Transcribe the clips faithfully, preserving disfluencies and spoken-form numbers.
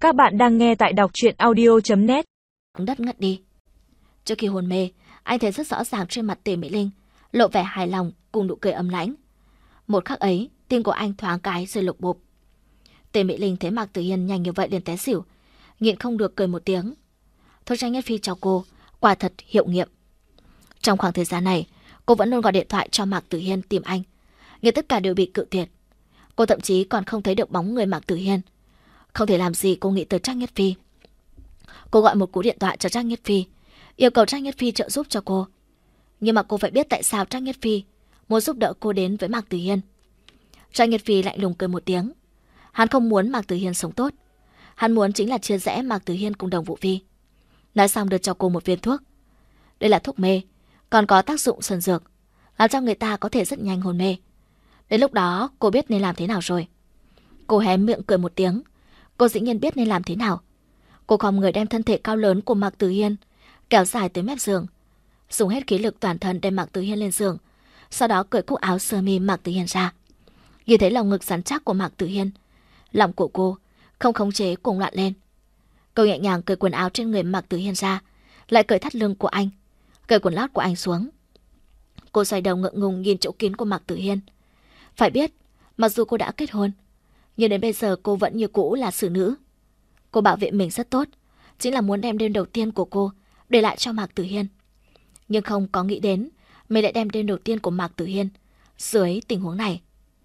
Các bạn đang nghe tại đọc truyện audio chấm net. Đất ngất đi. Trước khi hôn mê, anh thấy rất rõ ràng trên mặt Tề Mỹ Linh lộ vẻ hài lòng cùng nụ cười ấm lãnh. Một khắc ấy, tim của anh thoáng cái rơi lục bộp. Tề Mỹ Linh thấy Mạc Tử Hiên nhanh như vậy liền té xỉu, nhịn không được cười một tiếng. Thuốc Trang Nhất Phi cho cô quả thật hiệu nghiệm. Trong khoảng thời gian này, cô vẫn luôn gọi điện thoại cho Mạc Tử Hiên tìm anh, nhưng tất cả đều bị cự tuyệt. Cô thậm chí còn không thấy được bóng người Mạc Tử Hiên. Không thể làm gì cô nghĩ tới Trang Nhất Phi. Cô gọi một cú điện thoại cho Trang Nhất Phi, yêu cầu Trang Nhất Phi trợ giúp cho cô. Nhưng mà cô phải biết tại sao Trang Nhất Phi muốn giúp đỡ cô đến với Mạc Tử Hiên. Trang Nhất Phi lạnh lùng cười một tiếng. Hắn không muốn Mạc Tử Hiên sống tốt. Hắn muốn chính là chia rẽ Mạc Tử Hiên cùng Đồng Vũ Phi. Nói xong đưa cho cô một viên thuốc. Đây là thuốc mê, còn có tác dụng sơn dược, làm cho người ta có thể rất nhanh hôn mê. Đến lúc đó cô biết nên làm thế nào rồi. Cô hé miệng cười một tiếng. Cô dĩ nhiên biết nên làm thế nào. Cô khom người đem thân thể cao lớn của Mạc Tử Hiên kéo dài tới mép giường, dùng hết khí lực toàn thân đem Mạc Tử Hiên lên giường, sau đó cởi cúc áo sơ mi Mạc Tử Hiên ra. Nhìn thấy lòng ngực rắn chắc của Mạc Tử Hiên, lòng của cô không khống chế cuồng loạn lên. Cô nhẹ nhàng cởi quần áo trên người Mạc Tử Hiên ra, lại cởi thắt lưng của anh, cởi quần lót của anh xuống. Cô xoay đầu ngượng ngùng nhìn chỗ kín của Mạc Tử Hiên. Phải biết, mặc dù cô đã kết hôn, nhưng đến bây giờ cô vẫn như cũ là xử nữ. Cô bảo vệ mình rất tốt, chính là muốn đem đêm đầu tiên của cô để lại cho Mạc Tử Hiên. Nhưng không có nghĩ đến mình lại đem đêm đầu tiên của Mạc Tử Hiên dưới tình huống này.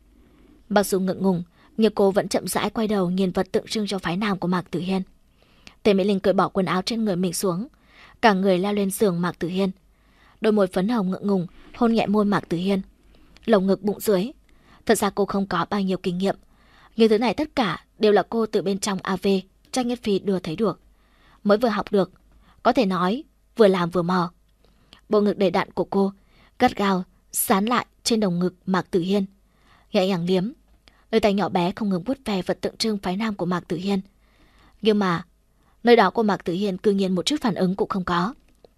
Mặc dù ngượng ngùng, nhưng cô vẫn chậm rãi quay đầu nhìn vật tượng trưng cho phái nam của Mạc Tử Hiên. Tề Mỹ Linh cởi bỏ quần áo trên người mình xuống, cả người leo lên giường Mạc Tử Hiên. Đôi môi phấn hồng ngượng ngùng hôn nhẹ môi Mạc Tử Hiên, lồng ngực bụng dưới. Thật ra cô không có bao nhiêu kinh nghiệm, nhưng thứ này tất cả đều là cô từ bên trong a vê Trang Nhất Phi đưa thấy được, mới vừa học được, có thể nói vừa làm vừa mò. Bộ ngực đầy đặn của cô gắt gao dán lại trên đồng ngực Mạc Tử Hiên, nhẹ nhàng liếm. Đôi tay nhỏ bé không ngừng vuốt ve vật tượng trưng phái nam của Mạc Tử Hiên. Nhưng mà nơi đó của Mạc Tử Hiên cư nhiên một chút phản ứng cũng không có.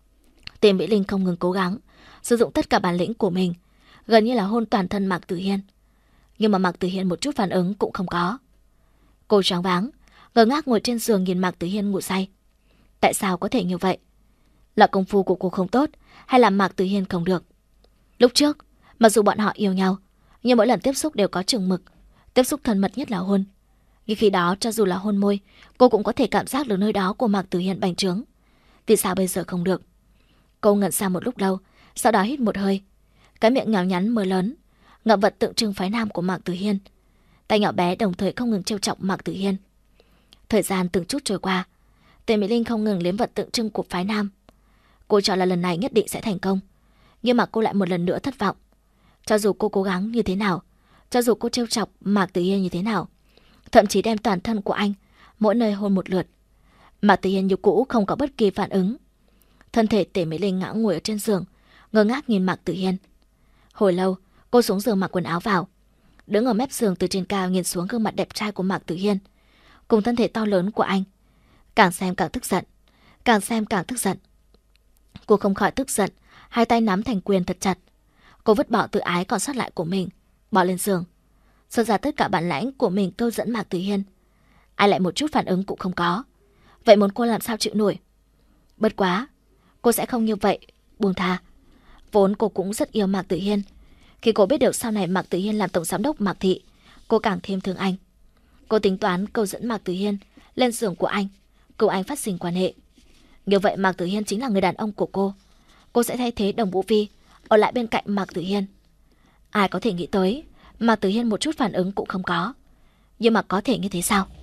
Tề Mỹ Linh không ngừng cố gắng sử dụng tất cả bản lĩnh của mình, gần như là hôn toàn thân Mạc Tử Hiên. Nhưng mà Mạc Tử Hiên một chút phản ứng cũng không có. Cô choáng váng, ngơ ngác ngồi trên giường nhìn Mạc Tử Hiên ngủ say. Tại sao có thể như vậy? Là công phu của cô không tốt, hay là Mạc Tử Hiên không được? Lúc trước, mặc dù bọn họ yêu nhau, nhưng mỗi lần tiếp xúc đều có chừng mực. Tiếp xúc thân mật nhất là hôn. Nhưng khi đó, cho dù là hôn môi, cô cũng có thể cảm giác được nơi đó của Mạc Tử Hiên bành trướng. Vì sao bây giờ không được? Cô ngẩn ra một lúc lâu, sau đó hít một hơi. Cái miệng nhỏ nhắn mờ lớn ngậm vật tượng trưng phái nam của Mạc Tử Hiên. Tay nhỏ bé đồng thời không ngừng trêu chọc Mạc Tử Hiên. Thời gian từng chút trôi qua, Tề Mỹ Linh không ngừng liếm vật tượng trưng của phái nam. Cô cho là lần này nhất định sẽ thành công, nhưng mà cô lại một lần nữa thất vọng. Cho dù cô cố gắng như thế nào, cho dù cô trêu chọc Mạc Tử Hiên như thế nào, thậm chí đem toàn thân của anh mỗi nơi hôn một lượt, Mạc Tử Hiên như cũ không có bất kỳ phản ứng. Thân thể Tề Mỹ Linh ngã ngồi ở trên giường, ngơ ngác nhìn Mạc Tử Hiên. Hồi lâu, cô xuống giường mặc quần áo vào, đứng ở mép giường từ trên cao nhìn xuống gương mặt đẹp trai của Mạc Tử Hiên cùng thân thể to lớn của anh. Càng xem càng tức giận, càng xem càng tức giận. Cô không khỏi tức giận, hai tay nắm thành quyền thật chặt. Cô vứt bỏ tự ái còn sót lại của mình, bỏ lên giường, xuất ra tất cả bản lãnh của mình câu dẫn Mạc Tử Hiên. Ai lại một chút phản ứng cũng không có. Vậy muốn cô làm sao chịu nổi? Bất quá, cô sẽ không như vậy buông tha. Vốn cô cũng rất yêu Mạc Tử Hiên. Khi cô biết được sau này Mạc Tử Hiên làm tổng giám đốc Mạc Thị, cô càng thêm thương anh. Cô tính toán câu dẫn Mạc Tử Hiên lên giường của anh, cùng anh phát sinh quan hệ. Như vậy Mạc Tử Hiên chính là người đàn ông của cô. Cô sẽ thay thế Đồng Vũ Phi ở lại bên cạnh Mạc Tử Hiên. Ai có thể nghĩ tới Mạc Tử Hiên một chút phản ứng cũng không có. Nhưng mà có thể như thế sao?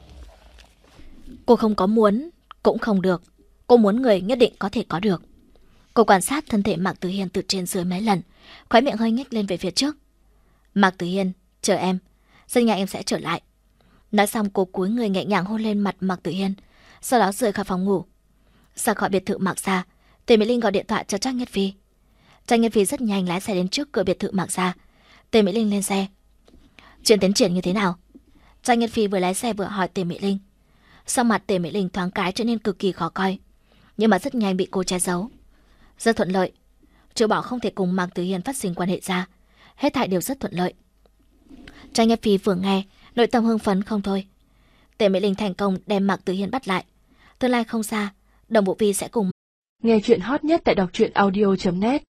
Cô không có muốn cũng không được. Cô muốn người nhất định có thể có được. Cô quan sát thân thể Mạc Tử Hiên từ trên dưới mấy lần, khóe miệng hơi nhếch lên về phía trước. Mạc Tử Hiên, chờ em, rất nhanh em sẽ trở lại. Nói xong cô cúi người nhẹ nhàng hôn lên mặt Mạc Tử Hiên, sau đó rời khỏi phòng ngủ. Ra khỏi biệt thự Mạc gia, Tề Mỹ Linh gọi điện thoại cho Trang Nhất Phi. Trang Nhất Phi rất nhanh lái xe đến trước cửa biệt thự Mạc gia. Tề Mỹ Linh lên xe. Chuyện tiến triển như thế nào? Trang Nhất Phi vừa lái xe vừa hỏi Tề Mỹ Linh. Sau mặt Tề Mỹ Linh thoáng cái trở nên cực kỳ khó coi, nhưng mà rất nhanh bị cô che giấu. Rất thuận lợi, trừ bỏ không thể cùng Mạc Tử Hiên phát sinh quan hệ ra, hết thảy đều rất thuận lợi. Trang Nhất Phi vừa nghe, nội tâm hưng phấn không thôi. Tề Mỹ Linh thành công đem Mạc Tử Hiên bắt lại. Tương lai không xa, Đồng Bộ Vi sẽ cùng nghe chuyện hot nhất tại đọc truyện audio chấm net.